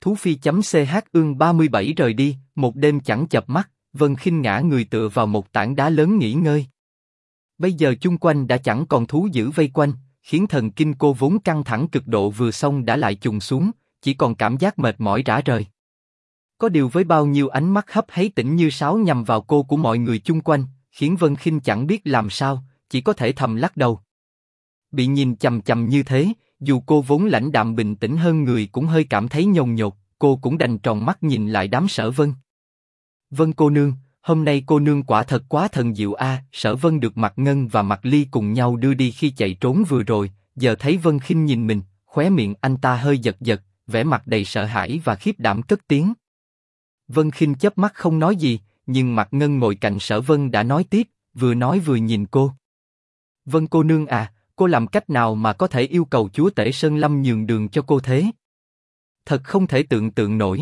Thú Phi.ch ương 37 rời đi, một đêm chẳng chợp mắt, Vân Khinh ngã người tựa vào một tảng đá lớn nghỉ ngơi. Bây giờ chung quanh đã chẳng còn thú dữ vây quanh, khiến thần kinh cô vốn căng thẳng cực độ vừa xong đã lại chùng xuống, chỉ còn cảm giác mệt mỏi rã rời. Có điều với bao nhiêu ánh mắt hấp háy tỉnh như sáo nhằm vào cô của mọi người chung quanh, khiến Vân Khinh chẳng biết làm sao, chỉ có thể thầm lắc đầu. Bị nhìn chằm chằm như thế, dù cô vốn lãnh đạm bình tĩnh hơn người cũng hơi cảm thấy nhồn nhột, cô cũng đành tròn mắt nhìn lại đám Sở Vân. Vân cô nương, hôm nay cô nương quả thật quá thần diệu a. Sở Vân được Mạc Ngân và Mạc Ly cùng nhau đưa đi khi chạy trốn vừa rồi, giờ thấy Vân Khinh nhìn mình, khóe miệng anh ta hơi giật giật, vẻ mặt đầy sợ hãi và khiếp đảm cất tiếng. Vân Khinh chớp mắt không nói gì, nhưng Mạc Ngân ngồi cạnh Sở Vân đã nói tiếp, vừa nói vừa nhìn cô. Vân cô nương à, cô làm cách nào mà có thể yêu cầu chúa tể Sơn Lâm nhường đường cho cô thế? Thật không thể tưởng tượng nổi.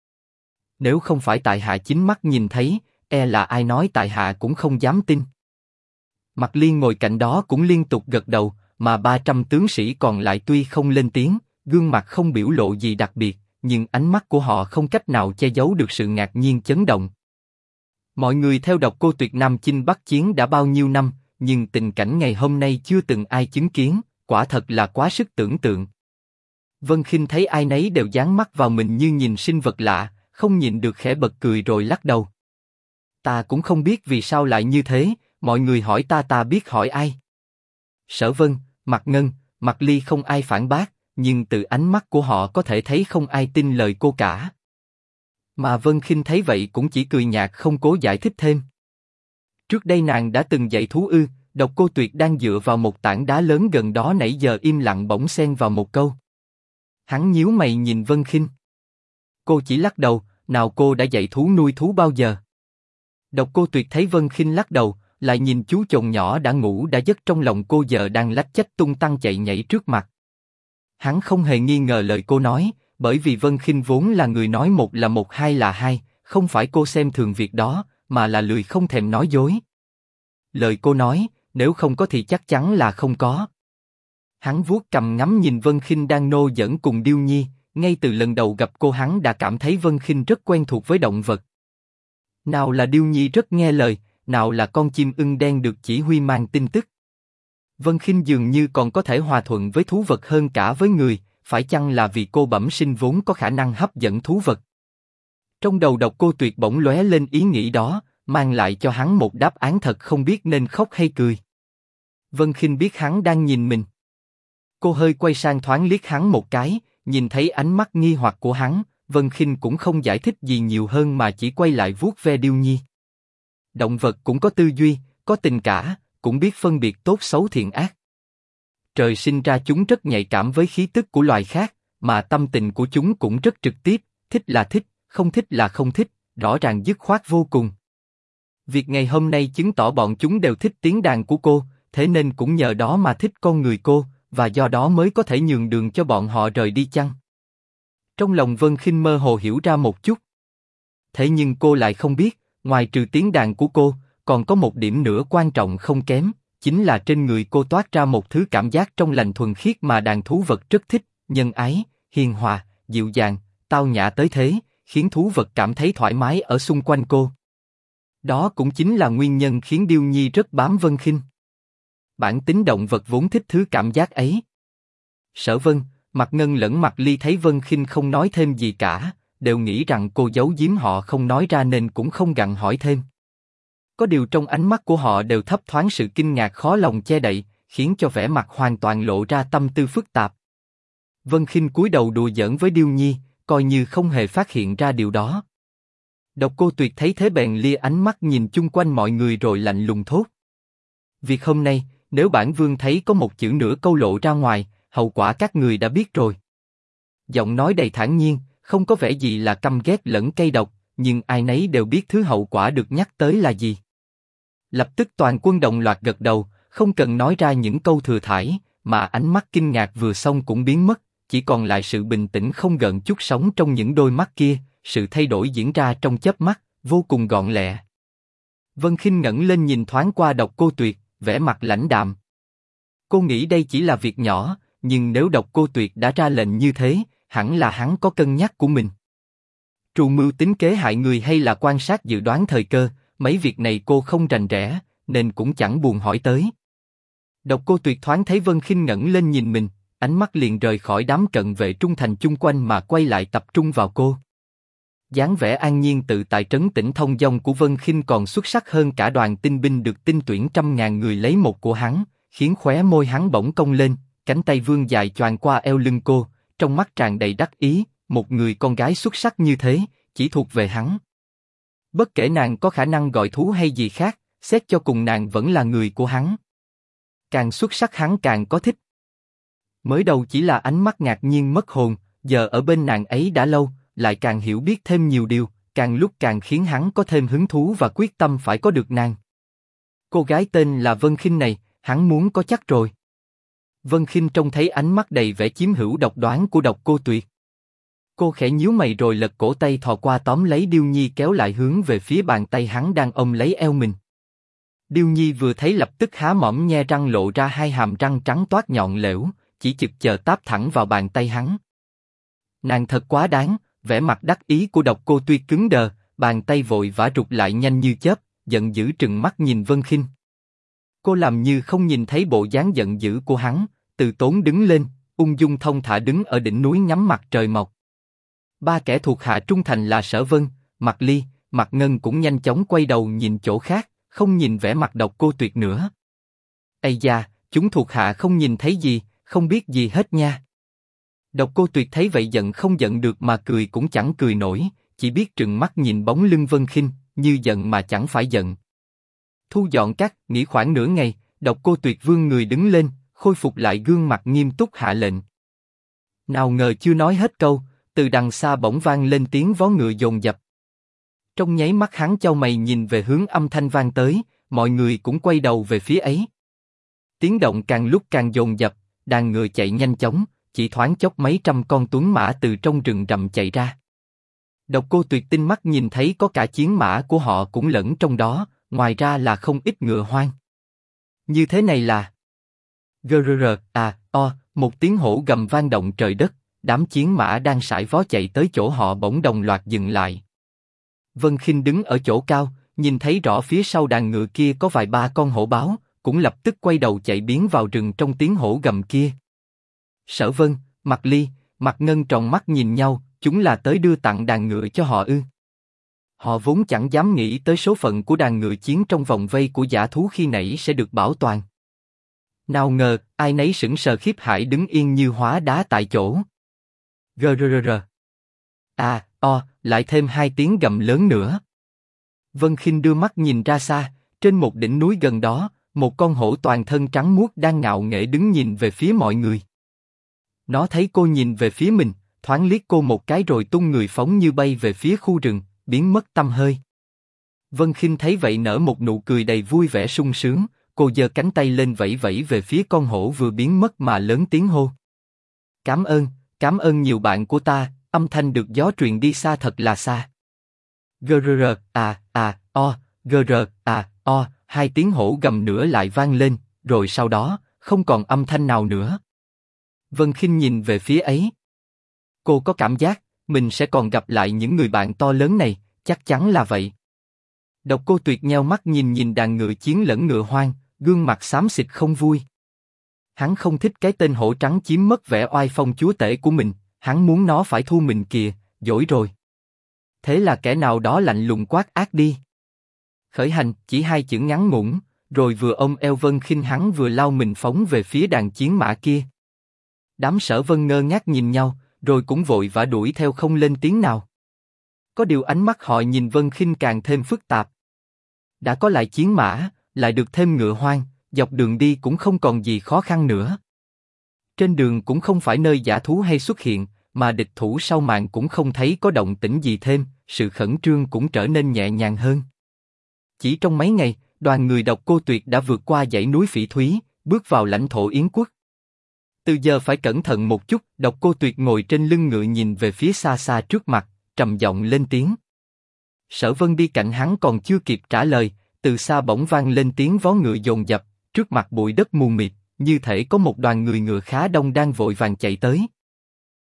Nếu không phải tại hạ chính mắt nhìn thấy, e là ai nói tại hạ cũng không dám tin. Mạc Liên ngồi cạnh đó cũng liên tục gật đầu, mà 300 tướng sĩ còn lại tuy không lên tiếng, gương mặt không biểu lộ gì đặc biệt, nhưng ánh mắt của họ không cách nào che giấu được sự ngạc nhiên chấn động. Mọi người theo Độc Cô Tuyệt Nam chinh Bắc chiến đã bao nhiêu năm, nhưng tình cảnh ngày hôm nay chưa từng ai chứng kiến, quả thật là quá sức tưởng tượng. Vân Khinh thấy ai nấy đều dán mắt vào mình như nhìn sinh vật lạ, không nhịn được khẽ bật cười rồi lắc đầu. Ta cũng không biết vì sao lại như thế, mọi người hỏi ta biết hỏi ai. Sở Vân, Mạc Ngân, Mạc Ly không ai phản bác, nhưng từ ánh mắt của họ có thể thấy không ai tin lời cô cả. Mà Vân Khinh thấy vậy cũng chỉ cười nhạt không cố giải thích thêm. Trước đây nàng đã từng dạy thú ư? Độc Cô Tuyệt đang dựa vào một tảng đá lớn gần đó nãy giờ im lặng bỗng xen vào một câu. Hắn nhíu mày nhìn Vân Khinh. Cô chỉ lắc đầu, nào cô đã dạy thú nuôi thú bao giờ? Độc Cô Tuyệt thấy Vân Khinh lắc đầu, lại nhìn chú chồn nhỏ đã ngủ đã giấc trong lòng cô giờ đang lách chách tung tăng chạy nhảy trước mặt. Hắn không hề nghi ngờ lời cô nói, bởi vì Vân Khinh vốn là người nói một là một, hai là hai, không phải cô xem thường việc đó, mà là lười không thèm nói dối. Lời cô nói, nếu không có thì chắc chắn là không có. Hắn vuốt cằm ngắm nhìn Vân Khinh đang nô giỡn cùng Điêu Nhi, ngay từ lần đầu gặp cô hắn đã cảm thấy Vân Khinh rất quen thuộc với động vật. Nào là Điêu Nhi rất nghe lời, nào là con chim ưng đen được chỉ huy mang tin tức. Vân Khinh dường như còn có thể hòa thuận với thú vật hơn cả với người, phải chăng là vì cô bẩm sinh vốn có khả năng hấp dẫn thú vật? Trong đầu Độc Cô Tuyệt bỗng lóe lên ý nghĩ đó, mang lại cho hắn một đáp án thật không biết nên khóc hay cười. Vân Khinh biết hắn đang nhìn mình. Cô hơi quay sang thoáng liếc hắn một cái, nhìn thấy ánh mắt nghi hoặc của hắn, Vân Khinh cũng không giải thích gì nhiều hơn mà chỉ quay lại vuốt ve Điêu Nhi. Động vật cũng có tư duy, có tình cảm, cũng biết phân biệt tốt xấu thiện ác. Trời sinh ra chúng rất nhạy cảm với khí tức của loài khác, mà tâm tình của chúng cũng rất trực tiếp, thích là thích, không thích là không thích, rõ ràng dứt khoát vô cùng. Việc ngày hôm nay chứng tỏ bọn chúng đều thích tiếng đàn của cô, thế nên cũng nhờ đó mà thích con người cô, và do đó mới có thể nhường đường cho bọn họ rời đi chăng? Trong lòng Vân Khinh mơ hồ hiểu ra một chút. Thế nhưng cô lại không biết, ngoài trừ tiếng đàn của cô, còn có một điểm nữa quan trọng không kém, chính là trên người cô toát ra một thứ cảm giác trong lành thuần khiết mà đàn thú vật rất thích, nhân ái, hiền hòa, dịu dàng, tao nhã tới thế, khiến thú vật cảm thấy thoải mái ở xung quanh cô. Đó cũng chính là nguyên nhân khiến Điêu Nhi rất bám Vân Khinh. Bản tính động vật vốn thích thứ cảm giác ấy. Sở Vân, Mạc Ngân lẫn Mạc Ly thấy Vân Khinh không nói thêm gì cả, đều nghĩ rằng cô giấu giếm họ không nói ra nên cũng không gặng hỏi thêm. Có điều trong ánh mắt của họ đều thấp thoáng sự kinh ngạc khó lòng che đậy, khiến cho vẻ mặt hoàn toàn lộ ra tâm tư phức tạp. Vân Khinh cúi đầu đùa giỡn với Điêu Nhi, coi như không hề phát hiện ra điều đó. Độc Cô Tuyệt thấy thế bèn lia ánh mắt nhìn chung quanh mọi người rồi lạnh lùng thốt. Việc hôm nay, nếu bản vương thấy có một chữ nữa câu lộ ra ngoài, hậu quả các người đã biết rồi. Giọng nói đầy thản nhiên, không có vẻ gì là căm ghét lẫn cay độc, nhưng ai nấy đều biết thứ hậu quả được nhắc tới là gì. Lập tức toàn quân đồng loạt gật đầu, không cần nói ra những câu thừa thãi, mà ánh mắt kinh ngạc vừa xong cũng biến mất, chỉ còn lại sự bình tĩnh không gợn chút sóng trong những đôi mắt kia. Sự thay đổi diễn ra trong chớp mắt, vô cùng gọn lẹ. Vân Khinh ngẩng lên nhìn thoáng qua Độc Cô Tuyệt, vẻ mặt lãnh đạm. Cô nghĩ đây chỉ là việc nhỏ, nhưng nếu Độc Cô Tuyệt đã ra lệnh như thế, hẳn là hắn có cân nhắc của mình. Trù mưu tính kế hại người hay là quan sát dự đoán thời cơ, mấy việc này cô không rành rẽ, nên cũng chẳng buồn hỏi tới. Độc Cô Tuyệt thoáng thấy Vân Khinh ngẩng lên nhìn mình, ánh mắt liền rời khỏi đám cận vệ trung thành chung quanh mà quay lại tập trung vào cô. Dáng vẻ an nhiên tự tại trấn tĩnh thông dong của Vân Khinh còn xuất sắc hơn cả đoàn tinh binh được tinh tuyển 100.000 người lấy một của hắn, khiến khóe môi hắn bỗng cong lên, cánh tay vươn dài choàng qua eo lưng cô, trong mắt tràn đầy đắc ý, một người con gái xuất sắc như thế, chỉ thuộc về hắn. Bất kể nàng có khả năng gọi thú hay gì khác, xét cho cùng nàng vẫn là người của hắn. Càng xuất sắc hắn càng có thích. Mới đầu chỉ là ánh mắt ngạc nhiên mất hồn, giờ ở bên nàng ấy đã lâu, lại càng hiểu biết thêm nhiều điều, càng lúc càng khiến hắn có thêm hứng thú và quyết tâm phải có được nàng. Cô gái tên là Vân Khinh này, hắn muốn có chắc rồi. Vân Khinh trông thấy ánh mắt đầy vẻ chiếm hữu độc đoán của Độc Cô Tuyệt. Cô khẽ nhíu mày rồi lật cổ tay thò qua tóm lấy Điêu Nhi kéo lại hướng về phía bàn tay hắn đang ôm lấy eo mình. Điêu Nhi vừa thấy lập tức há mỏm nhe răng lộ ra hai hàm răng trắng toát nhọn lẻo, chỉ chực chờ táp thẳng vào bàn tay hắn. Nàng thật quá đáng, vẻ mặt đắc ý của Độc Cô Tuyệt cứng đờ, bàn tay vội vã rụt lại nhanh như chớp, giận dữ trừng mắt nhìn Vân Khinh. Cô làm như không nhìn thấy bộ dáng giận dữ của hắn, từ tốn đứng lên, ung dung thong thả đứng ở đỉnh núi ngắm mặt trời mọc. Ba kẻ thuộc hạ trung thành là Sở Vân, Mạc Ly, Mạc Ngân cũng nhanh chóng quay đầu nhìn chỗ khác, không nhìn vẻ mặt Độc Cô Tuyệt nữa. Ây da, chúng thuộc hạ không nhìn thấy gì, không biết gì hết nha. Độc Cô Tuyệt thấy vậy giận không giận được mà cười cũng chẳng cười nổi, chỉ biết trừng mắt nhìn bóng lưng Vân Khinh, như giận mà chẳng phải giận. Thu dọn cát, nghỉ khoảng nửa ngày, Độc Cô Tuyệt vươn người đứng lên, khôi phục lại gương mặt nghiêm túc hạ lệnh. Nào ngờ chưa nói hết câu, từ đằng xa bỗng vang lên tiếng vó ngựa dồn dập. Trong nháy mắt hắn chau mày nhìn về hướng âm thanh vang tới, mọi người cũng quay đầu về phía ấy. Tiếng động càng lúc càng dồn dập, đàn ngựa chạy nhanh chóng, chỉ thoáng chốc mấy trăm con tuấn mã từ trong rừng rậm chạy ra. Độc Cô Tuyệt tinh mắt nhìn thấy có cả chiến mã của họ cũng lẫn trong đó, ngoài ra là không ít ngựa hoang. Như thế này là gr một tiếng hổ gầm vang động trời đất, đám chiến mã đang sải vó chạy tới chỗ họ bỗng đồng loạt dừng lại. Vân Khinh đứng ở chỗ cao, nhìn thấy rõ phía sau đàn ngựa kia có vài ba con hổ báo, cũng lập tức quay đầu chạy biến vào rừng trong tiếng hổ gầm kia. Sở Vân, Mạc Ly, Mạc Ngân tròn mắt nhìn nhau, chúng là tới đưa tặng đàn ngựa cho họ ư? Họ vốn chẳng dám nghĩ tới số phận của đàn ngựa chiến trong vòng vây của dã thú khi nãy sẽ được bảo toàn. Nào ngờ, ai nấy sững sờ khiếp hãi đứng yên như hóa đá tại chỗ. Gr. Lại thêm hai tiếng gầm lớn nữa. Vân Khinh đưa mắt nhìn ra xa, trên một đỉnh núi gần đó, một con hổ toàn thân trắng muốt đang ngạo nghễ đứng nhìn về phía mọi người. Nó thấy cô nhìn về phía mình, thoáng liếc cô một cái rồi tung người phóng như bay về phía khu rừng, biến mất tăm hơi. Vân Khinh thấy vậy nở một nụ cười đầy vui vẻ sung sướng, cô giơ cánh tay lên vẫy vẫy về phía con hổ vừa biến mất mà lớn tiếng hô. Cảm ơn nhiều bạn của ta, âm thanh được gió truyền đi xa thật là xa. Gr. Hai tiếng hổ gầm nữa lại vang lên, rồi sau đó, không còn âm thanh nào nữa. Vân Khinh nhìn về phía ấy. Cô có cảm giác, mình sẽ còn gặp lại những người bạn to lớn này, chắc chắn là vậy. Độc Cô Tuyệt nheo mắt nhìn đàn ngựa chiến lẫn ngựa hoang, gương mặt xám xịt không vui. Hắn không thích cái tên hổ trắng chiếm mất vẻ oai phong chúa tể của mình, hắn muốn nó phải thu mình kìa, dỗi rồi. Thế là kẻ nào đó lạnh lùng quát ác đi. Khởi hành, chỉ hai chữ ngắn ngủn, rồi vừa ôm eo Vân Khinh hắn vừa lao mình phóng về phía đàn chiến mã kia. Đám Sở Vân ngơ ngác nhìn nhau, rồi cũng vội vã đuổi theo không lên tiếng nào. Có điều ánh mắt họ nhìn Vân Khinh càng thêm phức tạp. Đã có lại chiến mã, lại được thêm ngựa hoang, dọc đường đi cũng không còn gì khó khăn nữa. Trên đường cũng không phải nơi dã thú hay xuất hiện, mà địch thủ sau màn cũng không thấy có động tĩnh gì thêm, sự khẩn trương cũng trở nên nhẹ nhàng hơn. Chỉ trong mấy ngày, đoàn người Độc Cô Tuyệt đã vượt qua dãy núi Phỉ Thúy, bước vào lãnh thổ Yến Quốc. Từ giờ phải cẩn thận một chút, Độc Cô Tuyệt ngồi trên lưng ngựa nhìn về phía xa xa trước mặt, trầm giọng lên tiếng. Sở Vân đi cạnh hắn còn chưa kịp trả lời, từ xa bỗng vang lên tiếng vó ngựa dồn dập, trước mặt bụi đất mù mịt, như thể có một đoàn người ngựa khá đông đang vội vàng chạy tới.